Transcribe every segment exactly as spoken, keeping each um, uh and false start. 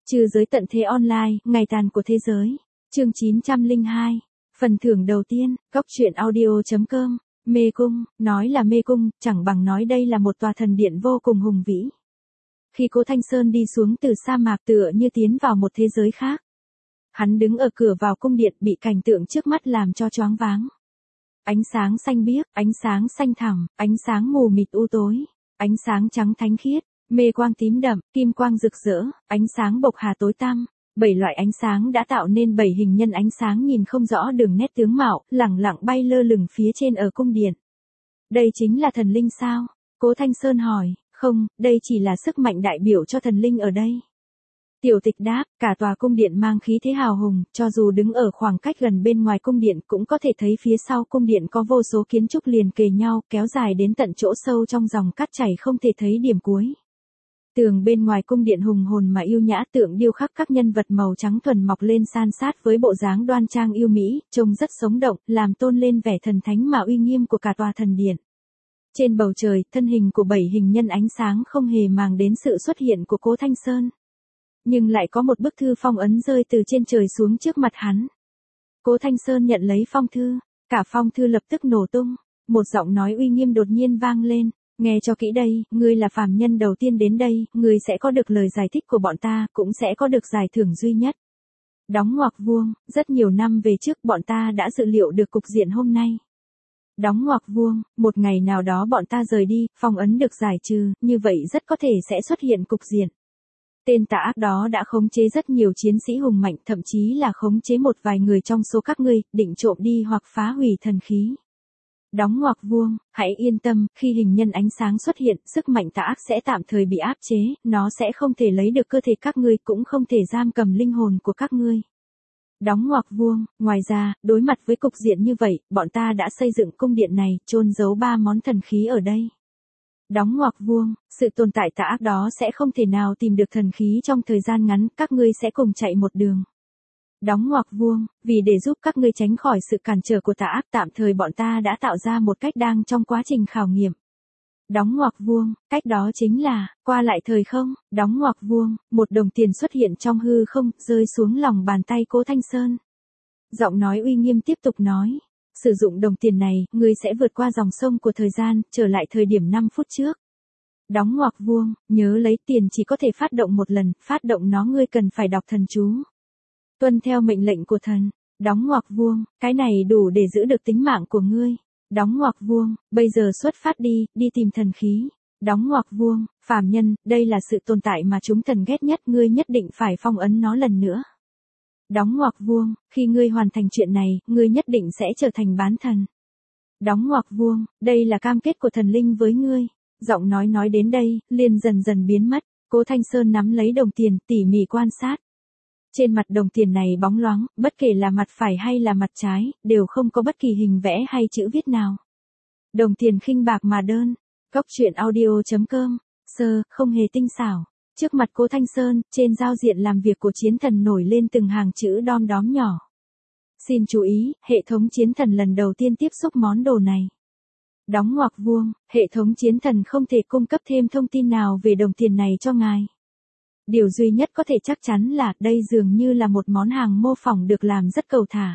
Trừ giới tận thế online, ngày tàn của thế giới. Chương chín trăm lẻ hai. Phần thưởng đầu tiên, góc truyện audio chấm com. Mê cung, nói là mê cung, chẳng bằng nói đây là một tòa thần điện vô cùng hùng vĩ. Khi Cố Thanh Sơn đi xuống từ sa mạc tựa như tiến vào một thế giới khác. Hắn đứng ở cửa vào cung điện bị cảnh tượng trước mắt làm cho choáng váng. Ánh sáng xanh biếc, ánh sáng xanh thẳm, ánh sáng mù mịt u tối, ánh sáng trắng thánh khiết, mê quang tím đậm, kim quang rực rỡ, ánh sáng bộc hà tối tăm. Bảy loại ánh sáng đã tạo nên bảy hình nhân ánh sáng nhìn không rõ đường nét tướng mạo, lẳng lặng bay lơ lửng phía trên ở cung điện. Đây chính là thần linh sao? Cố Thanh Sơn hỏi. Không, đây chỉ là sức mạnh đại biểu cho thần linh ở đây. Tiểu Tịch đáp, cả tòa cung điện mang khí thế hào hùng, cho dù đứng ở khoảng cách gần bên ngoài cung điện cũng có thể thấy phía sau cung điện có vô số kiến trúc liền kề nhau, kéo dài đến tận chỗ sâu trong dòng cát chảy không thể thấy điểm cuối. Tường bên ngoài cung điện hùng hồn mà yêu nhã, tượng điêu khắc các nhân vật màu trắng thuần mọc lên san sát với bộ dáng đoan trang yêu mỹ, trông rất sống động, làm tôn lên vẻ thần thánh mà uy nghiêm của cả tòa thần điện. Trên bầu trời, thân hình của bảy hình nhân ánh sáng không hề màng đến sự xuất hiện của Cố Thanh Sơn. Nhưng lại có một bức thư phong ấn rơi từ trên trời xuống trước mặt hắn. Cố Thanh Sơn nhận lấy phong thư, cả phong thư lập tức nổ tung, một giọng nói uy nghiêm đột nhiên vang lên, nghe cho kỹ đây, ngươi là phàm nhân đầu tiên đến đây, ngươi sẽ có được lời giải thích của bọn ta, cũng sẽ có được giải thưởng duy nhất. Đóng ngoặc vuông, rất nhiều năm về trước bọn ta đã dự liệu được cục diện hôm nay. Đóng ngoặc vuông, một ngày nào đó bọn ta rời đi, phong ấn được giải trừ, như vậy rất có thể sẽ xuất hiện cục diện. Tên tà ác đó đã khống chế rất nhiều chiến sĩ hùng mạnh, thậm chí là khống chế một vài người trong số các ngươi, định trộm đi hoặc phá hủy thần khí. Đóng ngoặc vuông, hãy yên tâm, khi hình nhân ánh sáng xuất hiện, sức mạnh tà ác sẽ tạm thời bị áp chế, nó sẽ không thể lấy được cơ thể các ngươi, cũng không thể giam cầm linh hồn của các ngươi. Đóng ngoặc vuông, ngoài ra, đối mặt với cục diện như vậy, bọn ta đã xây dựng cung điện này, chôn giấu ba món thần khí ở đây. Đóng ngoặc vuông, sự tồn tại tà ác đó sẽ không thể nào tìm được thần khí trong thời gian ngắn, các ngươi sẽ cùng chạy một đường. Đóng ngoặc vuông, vì để giúp các ngươi tránh khỏi sự cản trở của tà ác, tạm thời bọn ta đã tạo ra một cách đang trong quá trình khảo nghiệm. Đóng ngoặc vuông, cách đó chính là, qua lại thời không. Đóng ngoặc vuông, một đồng tiền xuất hiện trong hư không, rơi xuống lòng bàn tay Cố Thanh Sơn. Giọng nói uy nghiêm tiếp tục nói, sử dụng đồng tiền này, ngươi sẽ vượt qua dòng sông của thời gian, trở lại thời điểm năm phút trước. Đóng ngoặc vuông, nhớ lấy, tiền chỉ có thể phát động một lần, phát động nó ngươi cần phải đọc thần chú. Tuân theo mệnh lệnh của thần. Đóng ngoặc vuông, cái này đủ để giữ được tính mạng của ngươi. Đóng ngoặc vuông, bây giờ xuất phát đi, đi tìm thần khí. Đóng ngoặc vuông, phàm nhân, đây là sự tồn tại mà chúng thần ghét nhất, ngươi nhất định phải phong ấn nó lần nữa. Đóng ngoặc vuông, khi ngươi hoàn thành chuyện này, ngươi nhất định sẽ trở thành bán thần. Đóng ngoặc vuông, đây là cam kết của thần linh với ngươi. Giọng nói nói đến đây, liền dần dần biến mất. Cố Thanh Sơn nắm lấy đồng tiền, tỉ mỉ quan sát. Trên mặt đồng tiền này bóng loáng, bất kể là mặt phải hay là mặt trái, đều không có bất kỳ hình vẽ hay chữ viết nào. Đồng tiền khinh bạc mà đơn. Góc truyện audio chấm com. Sơ, không hề tinh xảo. Trước mặt Cố Thanh Sơn, trên giao diện làm việc của chiến thần nổi lên từng hàng chữ đom đóm nhỏ. Xin chú ý, hệ thống chiến thần lần đầu tiên tiếp xúc món đồ này. Đóng ngoặc vuông, hệ thống chiến thần không thể cung cấp thêm thông tin nào về đồng tiền này cho ngài. Điều duy nhất có thể chắc chắn là đây dường như là một món hàng mô phỏng được làm rất cầu thả.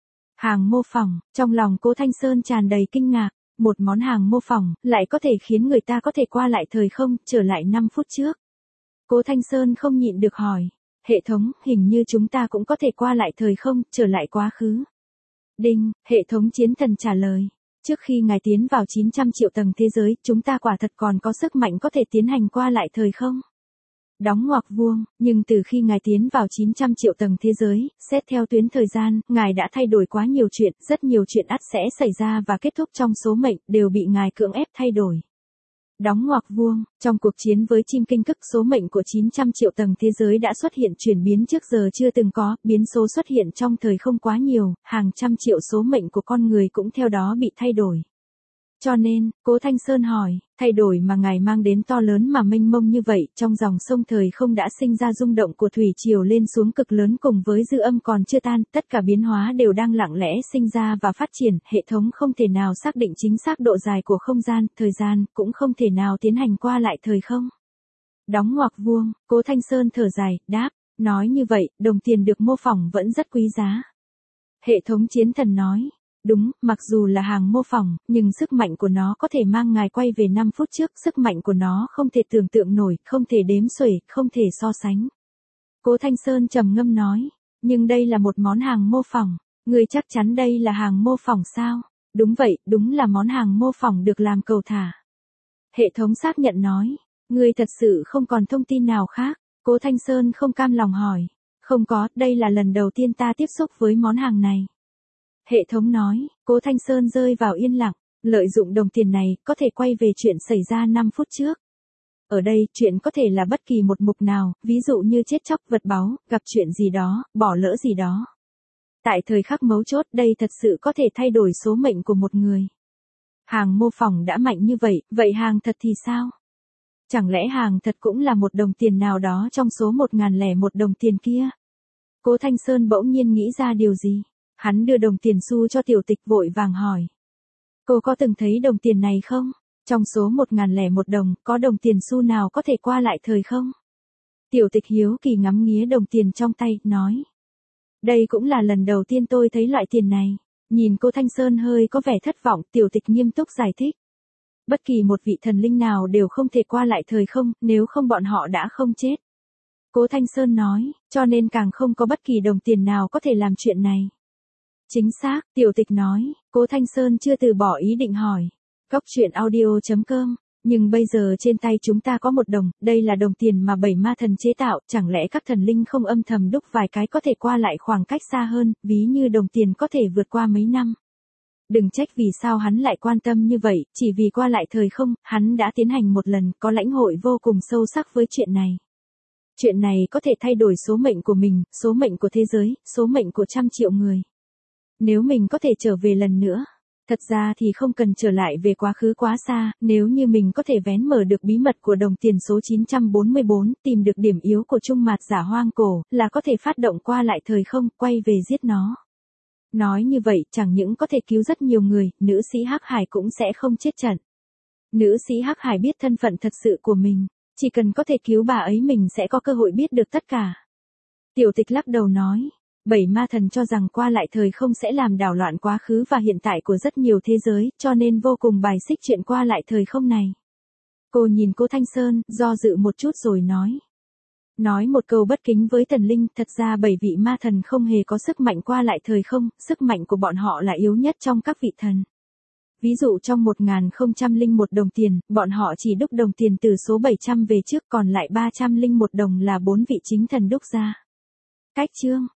Hàng mô phỏng, trong lòng Cố Thanh Sơn tràn đầy kinh ngạc, một món hàng mô phỏng lại có thể khiến người ta có thể qua lại thời không, trở lại năm phút trước. Cố Thanh Sơn không nhịn được hỏi, hệ thống, hình như chúng ta cũng có thể qua lại thời không, trở lại quá khứ. Đinh, hệ thống chiến thần trả lời, trước khi ngài tiến vào chín trăm triệu tầng thế giới, chúng ta quả thật còn có sức mạnh có thể tiến hành qua lại thời không. Đóng ngoặc vuông, nhưng từ khi ngài tiến vào chín trăm triệu tầng thế giới, xét theo tuyến thời gian, ngài đã thay đổi quá nhiều chuyện, rất nhiều chuyện ắt sẽ xảy ra và kết thúc trong số mệnh, đều bị ngài cưỡng ép thay đổi. Đóng ngoặc vuông, trong cuộc chiến với chim kinh cức, số mệnh của chín trăm triệu tầng thế giới đã xuất hiện chuyển biến trước giờ chưa từng có, biến số xuất hiện trong thời không quá nhiều, hàng trăm triệu số mệnh của con người cũng theo đó bị thay đổi. Cho nên, Cố Thanh Sơn hỏi, thay đổi mà ngài mang đến to lớn mà mênh mông như vậy, trong dòng sông thời không đã sinh ra rung động của thủy triều lên xuống cực lớn cùng với dư âm còn chưa tan, tất cả biến hóa đều đang lặng lẽ sinh ra và phát triển, hệ thống không thể nào xác định chính xác độ dài của không gian, thời gian, cũng không thể nào tiến hành qua lại thời không. Đóng ngoặc vuông, Cố Thanh Sơn thở dài, đáp, Nói như vậy, đồng tiền được mô phỏng vẫn rất quý giá. Hệ thống chiến thần nói. Đúng, mặc dù là hàng mô phỏng, nhưng sức mạnh của nó có thể mang ngài quay về năm phút trước, sức mạnh của nó không thể tưởng tượng nổi, không thể đếm xuể, không thể so sánh. Cố Thanh Sơn trầm ngâm nói, nhưng đây là một món hàng mô phỏng, ngươi chắc chắn đây là hàng mô phỏng sao? Đúng vậy, đúng là món hàng mô phỏng được làm cầu thả. Hệ thống xác nhận nói, ngươi thật sự không còn thông tin nào khác? Cố Thanh Sơn không cam lòng hỏi, không có, đây là lần đầu tiên ta tiếp xúc với món hàng này. Hệ thống nói, Cố Thanh Sơn rơi vào yên lặng, lợi dụng đồng tiền này, có thể quay về chuyện xảy ra năm phút trước. Ở đây, chuyện có thể là bất kỳ một mục nào, ví dụ như chết chóc, vật báu, gặp chuyện gì đó, bỏ lỡ gì đó. Tại thời khắc mấu chốt, đây thật sự có thể thay đổi số mệnh của một người. Hàng mô phỏng đã mạnh như vậy, vậy hàng thật thì sao? Chẳng lẽ hàng thật cũng là một đồng tiền nào đó trong số một nghìn lẻ một đồng tiền kia? Cố Thanh Sơn bỗng nhiên nghĩ ra điều gì? Hắn đưa đồng tiền xu cho Tiểu Tịch vội vàng hỏi. Cô có từng thấy đồng tiền này không? Trong số một nghìn lẻ một đồng, có đồng tiền xu nào có thể qua lại thời không? Tiểu Tịch hiếu kỳ ngắm nghía đồng tiền trong tay, nói. Đây cũng là lần đầu tiên tôi thấy loại tiền này. Nhìn cô Thanh Sơn hơi có vẻ thất vọng, Tiểu Tịch nghiêm túc giải thích. Bất kỳ một vị thần linh nào đều không thể qua lại thời không, nếu không bọn họ đã không chết. Cố Thanh Sơn nói, cho nên càng không có bất kỳ đồng tiền nào có thể làm chuyện này. Chính xác, Tiểu Tịch nói, Cố Thanh Sơn chưa từ bỏ ý định hỏi. Góc truyện audio chấm com, nhưng bây giờ trên tay chúng ta có một đồng, đây là đồng tiền mà bảy ma thần chế tạo, chẳng lẽ các thần linh không âm thầm đúc vài cái có thể qua lại khoảng cách xa hơn, ví như đồng tiền có thể vượt qua mấy năm. Đừng trách vì sao hắn lại quan tâm như vậy, chỉ vì qua lại thời không, hắn đã tiến hành một lần, có lãnh hội vô cùng sâu sắc với chuyện này. Chuyện này có thể thay đổi số mệnh của mình, số mệnh của thế giới, số mệnh của trăm triệu người. Nếu mình có thể trở về lần nữa, thật ra thì không cần trở lại về quá khứ quá xa, nếu như mình có thể vén mở được bí mật của đồng tiền số chín trăm bốn mươi bốn, tìm được điểm yếu của trung mạt giả hoang cổ, là có thể phát động qua lại thời không, quay về giết nó. Nói như vậy, chẳng những có thể cứu rất nhiều người, nữ sĩ Hắc Hải cũng sẽ không chết trận. Nữ sĩ Hắc Hải biết thân phận thật sự của mình, chỉ cần có thể cứu bà ấy mình sẽ có cơ hội biết được tất cả. Tiểu Tịch lắc đầu nói, bảy ma thần cho rằng qua lại thời không sẽ làm đảo loạn quá khứ và hiện tại của rất nhiều thế giới, cho nên vô cùng bài xích chuyện qua lại thời không này. Cô nhìn cô Thanh Sơn, do dự một chút rồi nói. Nói một câu bất kính với thần linh, thật ra bảy vị ma thần không hề có sức mạnh qua lại thời không, sức mạnh của bọn họ là yếu nhất trong các vị thần. Ví dụ trong một nghìn không trăm lẻ một đồng tiền, bọn họ chỉ đúc đồng tiền từ số bảy trăm về trước, còn lại ba trăm lẻ một đồng là bốn vị chính thần đúc ra. Cách chương